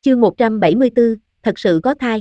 Chương 174, thật sự có thai.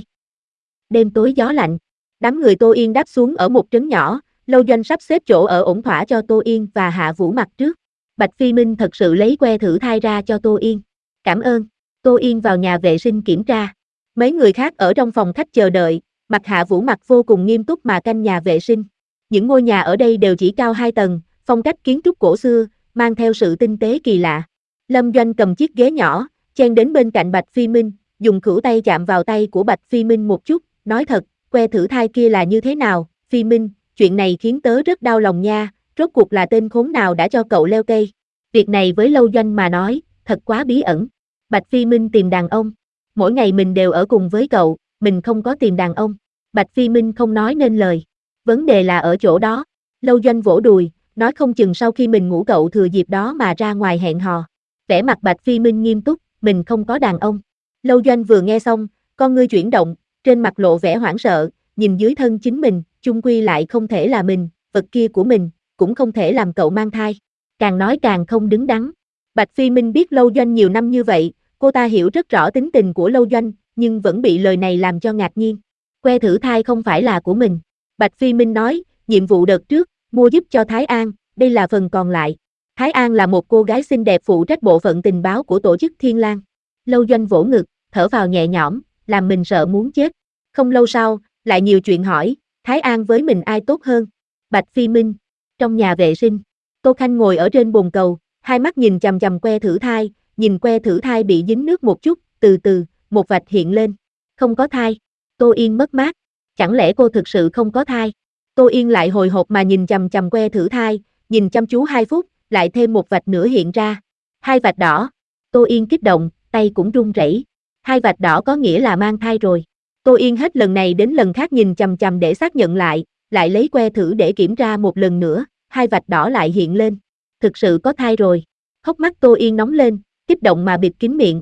Đêm tối gió lạnh. Đám người Tô Yên đáp xuống ở một trấn nhỏ, Lâu Doanh sắp xếp chỗ ở ổn thỏa cho Tô Yên và Hạ Vũ Mặc trước. Bạch Phi Minh thật sự lấy que thử thai ra cho Tô Yên. Cảm ơn. Tô Yên vào nhà vệ sinh kiểm tra. Mấy người khác ở trong phòng khách chờ đợi, mặt Hạ Vũ Mặc vô cùng nghiêm túc mà canh nhà vệ sinh. Những ngôi nhà ở đây đều chỉ cao 2 tầng, phong cách kiến trúc cổ xưa, mang theo sự tinh tế kỳ lạ. Lâm Doanh cầm chiếc ghế nhỏ, chen đến bên cạnh Bạch Phi Minh, dùng khuỷu tay chạm vào tay của Bạch Phi Minh một chút, nói thật, que thử thai kia là như thế nào, Phi Minh, chuyện này khiến tớ rất đau lòng nha, rốt cuộc là tên khốn nào đã cho cậu leo cây. Việc này với Lâu Doanh mà nói, thật quá bí ẩn. Bạch Phi Minh tìm đàn ông. Mỗi ngày mình đều ở cùng với cậu, mình không có tìm đàn ông. Bạch Phi Minh không nói nên lời. Vấn đề là ở chỗ đó. Lâu Doanh vỗ đùi, nói không chừng sau khi mình ngủ cậu thừa dịp đó mà ra ngoài hẹn hò. Vẻ mặt Bạch Phi Minh nghiêm túc, mình không có đàn ông. Lâu Doanh vừa nghe xong, con ngươi chuyển động, trên mặt lộ vẻ hoảng sợ, nhìn dưới thân chính mình, chung quy lại không thể là mình, vật kia của mình, cũng không thể làm cậu mang thai. Càng nói càng không đứng đắn. Bạch Phi Minh biết Lâu Doanh nhiều năm như vậy, cô ta hiểu rất rõ tính tình của Lâu Doanh, nhưng vẫn bị lời này làm cho ngạc nhiên. Que thử thai không phải là của mình. Bạch Phi Minh nói, nhiệm vụ đợt trước, mua giúp cho Thái An, đây là phần còn lại. Thái An là một cô gái xinh đẹp phụ trách bộ phận tình báo của tổ chức Thiên Lang. Lâu Doanh vỗ ngực, thở vào nhẹ nhõm, làm mình sợ muốn chết. Không lâu sau, lại nhiều chuyện hỏi, Thái An với mình ai tốt hơn? Bạch Phi Minh. Trong nhà vệ sinh, Tô Khanh ngồi ở trên bồn cầu, hai mắt nhìn chằm chằm que thử thai, nhìn que thử thai bị dính nước một chút, từ từ, một vạch hiện lên. Không có thai. Tô Yên mất mát. Chẳng lẽ cô thực sự không có thai? Tô Yên lại hồi hộp mà nhìn chằm chằm que thử thai, nhìn chăm chú 2 phút, lại thêm một vạch nữa hiện ra. 2 vạch đỏ. Tô Yên kích động, tay cũng run rẩy. 2 vạch đỏ có nghĩa là mang thai rồi. Tô Yên hết lần này đến lần khác nhìn chằm chằm để xác nhận lại lấy que thử để kiểm tra một lần nữa, 2 vạch đỏ lại hiện lên. Thực sự có thai rồi. Hốc mắt Tô Yên nóng lên, kích động mà bịt kín miệng.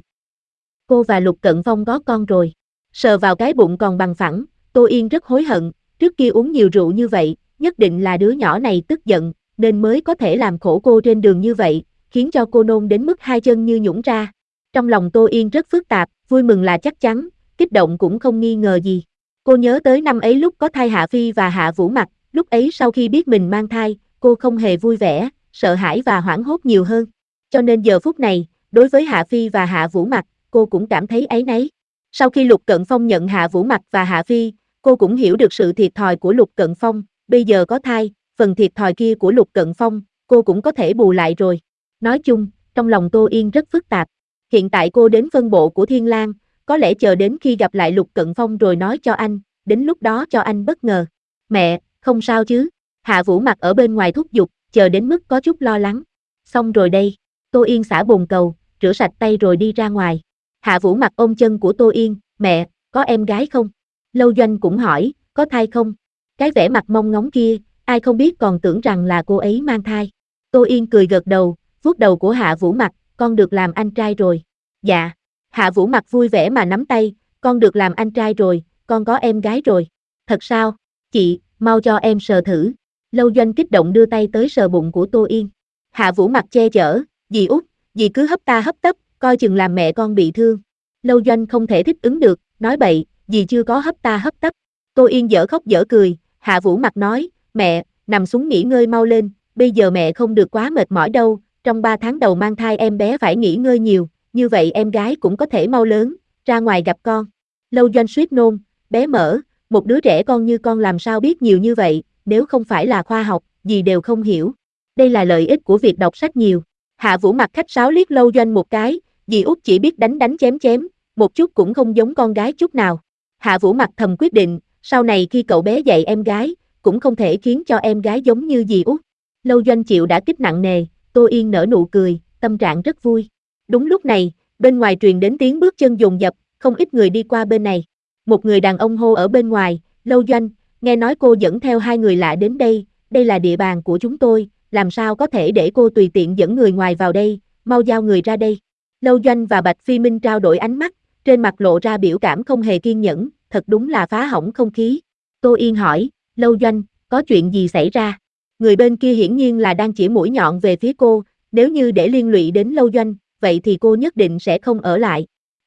Cô và Lục Cận Phong có con rồi. Sờ vào cái bụng còn bằng phẳng, Tô Yên rất hối hận, trước kia uống nhiều rượu như vậy, nhất định là đứa nhỏ này tức giận, nên mới có thể làm khổ cô trên đường như vậy, khiến cho cô nôn đến mức 2 chân như nhũn ra. Trong lòng Tô Yên rất phức tạp, vui mừng là chắc chắn, kích động cũng không nghi ngờ gì. Cô nhớ tới năm ấy lúc có thai Hạ Phi và Hạ Vũ Mặc, lúc ấy sau khi biết mình mang thai, cô không hề vui vẻ, sợ hãi và hoảng hốt nhiều hơn. Cho nên giờ phút này, đối với Hạ Phi và Hạ Vũ Mặc, cô cũng cảm thấy áy náy. Sau khi Lục Cận Phong nhận Hạ Vũ Mặc và Hạ Phi, cô cũng hiểu được sự thiệt thòi của Lục Cận Phong, bây giờ có thai, phần thiệt thòi kia của Lục Cận Phong, cô cũng có thể bù lại rồi. Nói chung, trong lòng Tô Yên rất phức tạp. Hiện tại cô đến phân bộ của Thiên Lang, có lẽ chờ đến khi gặp lại Lục Cận Phong rồi nói cho anh, đến lúc đó cho anh bất ngờ. Mẹ, không sao chứ? Hạ Vũ Mặc ở bên ngoài thúc giục, chờ đến mức có chút lo lắng. Xong rồi đây. Tô Yên xả bồn cầu, rửa sạch tay rồi đi ra ngoài. Hạ Vũ Mặc ôm chân của Tô Yên, mẹ, có em gái không? Lâu Doanh cũng hỏi, có thai không? Cái vẻ mặt mong ngóng kia, ai không biết còn tưởng rằng là cô ấy mang thai. Tô Yên cười gật đầu, vuốt đầu của Hạ Vũ Mặc, con được làm anh trai rồi. Dạ. Hạ Vũ Mặc vui vẻ mà nắm tay, con được làm anh trai rồi, con có em gái rồi. Thật sao? Chị, mau cho em sờ thử. Lâu Doanh kích động đưa tay tới sờ bụng của Tô Yên. Hạ Vũ Mặc che chở, dì út, dì cứ hấp ta hấp tấp, coi chừng làm mẹ con bị thương. Lâu Doanh không thể thích ứng được, nói bậy, dì chưa có hấp ta hấp tấp. Tô Yên dở khóc dở cười, Hạ Vũ Mặc nói, mẹ, nằm xuống nghỉ ngơi mau lên, bây giờ mẹ không được quá mệt mỏi đâu, trong 3 tháng đầu mang thai em bé phải nghỉ ngơi nhiều, như vậy em gái cũng có thể mau lớn, ra ngoài gặp con. Lâu Doanh suýt nôn, bé mở, một đứa trẻ con như con làm sao biết nhiều như vậy, nếu không phải là khoa học, gì đều không hiểu. Đây là lợi ích của việc đọc sách nhiều. Hạ Vũ Mặc khách sáo liếc Lâu Doanh một cái, dì út chỉ biết đánh đánh chém chém, một chút cũng không giống con gái chút nào. Hạ Vũ Mặc thầm quyết định, sau này khi cậu bé dạy em gái, cũng không thể khiến cho em gái giống như dì út. Lâu Doanh chịu đã kích nặng nề, Tô Yên nở nụ cười, tâm trạng rất vui. Đúng lúc này, bên ngoài truyền đến tiếng bước chân dồn dập, không ít người đi qua bên này. Một người đàn ông hô ở bên ngoài, Lâu Doanh, nghe nói cô dẫn theo 2 người lạ đến đây là địa bàn của chúng tôi, làm sao có thể để cô tùy tiện dẫn người ngoài vào đây, mau giao người ra đây. Lâu Doanh và Bạch Phi Minh trao đổi ánh mắt, trên mặt lộ ra biểu cảm không hề kiên nhẫn, thật đúng là phá hỏng không khí. Tô Yên hỏi, Lâu Doanh, có chuyện gì xảy ra? Người bên kia hiển nhiên là đang chỉ mũi nhọn về phía cô, nếu như để liên lụy đến Lâu Doanh, vậy thì cô nhất định sẽ không ở lại.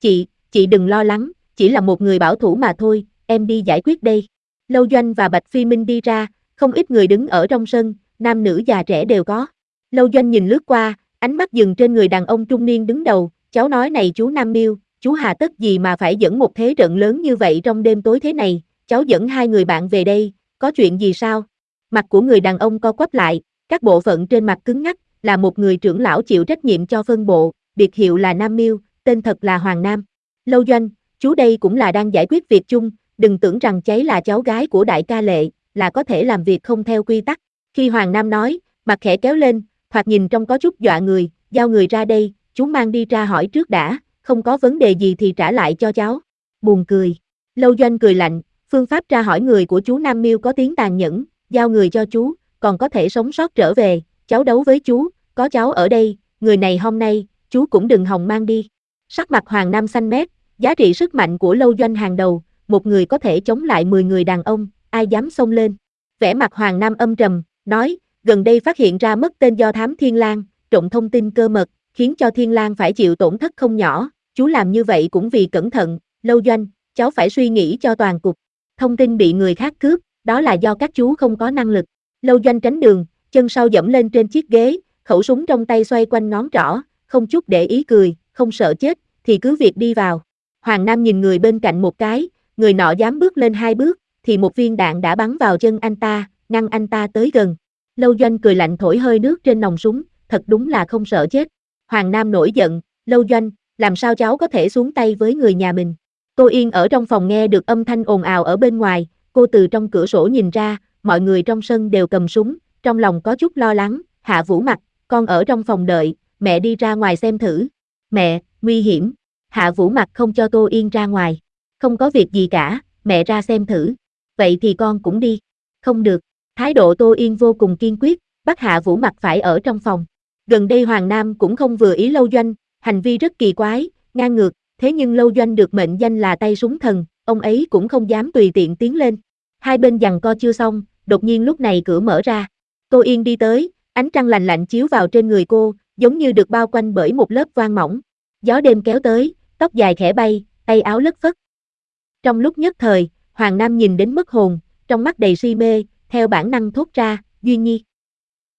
chị đừng lo lắng, chỉ là một người bảo thủ mà thôi, em đi giải quyết đây. Lâu Doanh và Bạch Phi Minh đi ra, không ít người đứng ở trong sân, nam nữ già trẻ đều có. Lâu Doanh nhìn lướt qua, ánh mắt dừng trên người đàn ông trung niên đứng đầu, cháu nói này chú Nam Miêu, chú hà tất gì mà phải dẫn một thế trận lớn như vậy trong đêm tối thế này, cháu dẫn hai người bạn về đây, có chuyện gì sao? Mặt của người đàn ông co quắp lại, các bộ phận trên mặt cứng ngắc, là một người trưởng lão chịu trách nhiệm cho phân bộ, biệt hiệu là Nam Miêu, tên thật là Hoàng Nam. Lâu Doanh, chú đây cũng là đang giải quyết việc chung, đừng tưởng rằng cháy là cháu gái của đại ca Lệ, là có thể làm việc không theo quy tắc. Khi Hoàng Nam nói, mặt khẽ kéo lên, thoạt nhìn trông có chút dọa người, giao người ra đây, chú mang đi ra hỏi trước đã, không có vấn đề gì thì trả lại cho cháu. Buồn cười. Lâu Doanh cười lạnh, phương pháp tra hỏi người của chú Nam Miêu có tiếng tàn nhẫn, giao người cho chú, còn có thể sống sót trở về, cháu đấu với chú, có cháu ở đây, người này hôm nay, chú cũng đừng hòng mang đi. Sắc mặt Hoàng Nam xanh mét, giá trị sức mạnh của Lâu Doanh hàng đầu, một người có thể chống lại 10 người đàn ông, ai dám xông lên. Vẻ mặt Hoàng Nam âm trầm, nói, gần đây phát hiện ra mất tên do thám Thiên Lang, trộn thông tin cơ mật, khiến cho Thiên Lang phải chịu tổn thất không nhỏ, chú làm như vậy cũng vì cẩn thận, Lâu Doanh, cháu phải suy nghĩ cho toàn cục. Thông tin bị người khác cướp, đó là do các chú không có năng lực. Lâu Doanh tránh đường, chân sau dẫm lên trên chiếc ghế, khẩu súng trong tay xoay quanh ngón trỏ, không chút để ý cười, không sợ chết, thì cứ việc đi vào. Hoàng Nam nhìn người bên cạnh một cái, người nọ dám bước lên 2 bước, thì một viên đạn đã bắn vào chân anh ta, ngăn anh ta tới gần. Lâu Doanh cười lạnh thổi hơi nước trên nòng súng, thật đúng là không sợ chết. Hoàng Nam nổi giận, Lâu Doanh, làm sao cháu có thể xuống tay với người nhà mình? Tô Yên ở trong phòng nghe được âm thanh ồn ào ở bên ngoài, cô từ trong cửa sổ nhìn ra, mọi người trong sân đều cầm súng, trong lòng có chút lo lắng, Hạ Vũ Mặc, con ở trong phòng đợi, mẹ đi ra ngoài xem thử. Mẹ, nguy hiểm. Hạ Vũ Mặc không cho Tô Yên ra ngoài. Không có việc gì cả, mẹ ra xem thử. Vậy thì con cũng đi. Không được. Thái độ Tô Yên vô cùng kiên quyết, bắt Hạ Vũ Mặc phải ở trong phòng. Gần đây Hoàng Nam cũng không vừa ý Lâu Doanh, hành vi rất kỳ quái, ngang ngược, thế nhưng Lâu Doanh được mệnh danh là tay súng thần, ông ấy cũng không dám tùy tiện tiến lên. Hai bên giằng co chưa xong, đột nhiên lúc này cửa mở ra. Tô Yên đi tới, ánh trăng lạnh lạnh chiếu vào trên người cô, giống như được bao quanh bởi một lớp voan mỏng. Gió đêm kéo tới, tóc dài khẽ bay, tay áo lất phất. Trong lúc nhất thời, Hoàng Nam nhìn đến mất hồn, trong mắt đầy si mê, theo bản năng thốt ra, Duyên Nhi.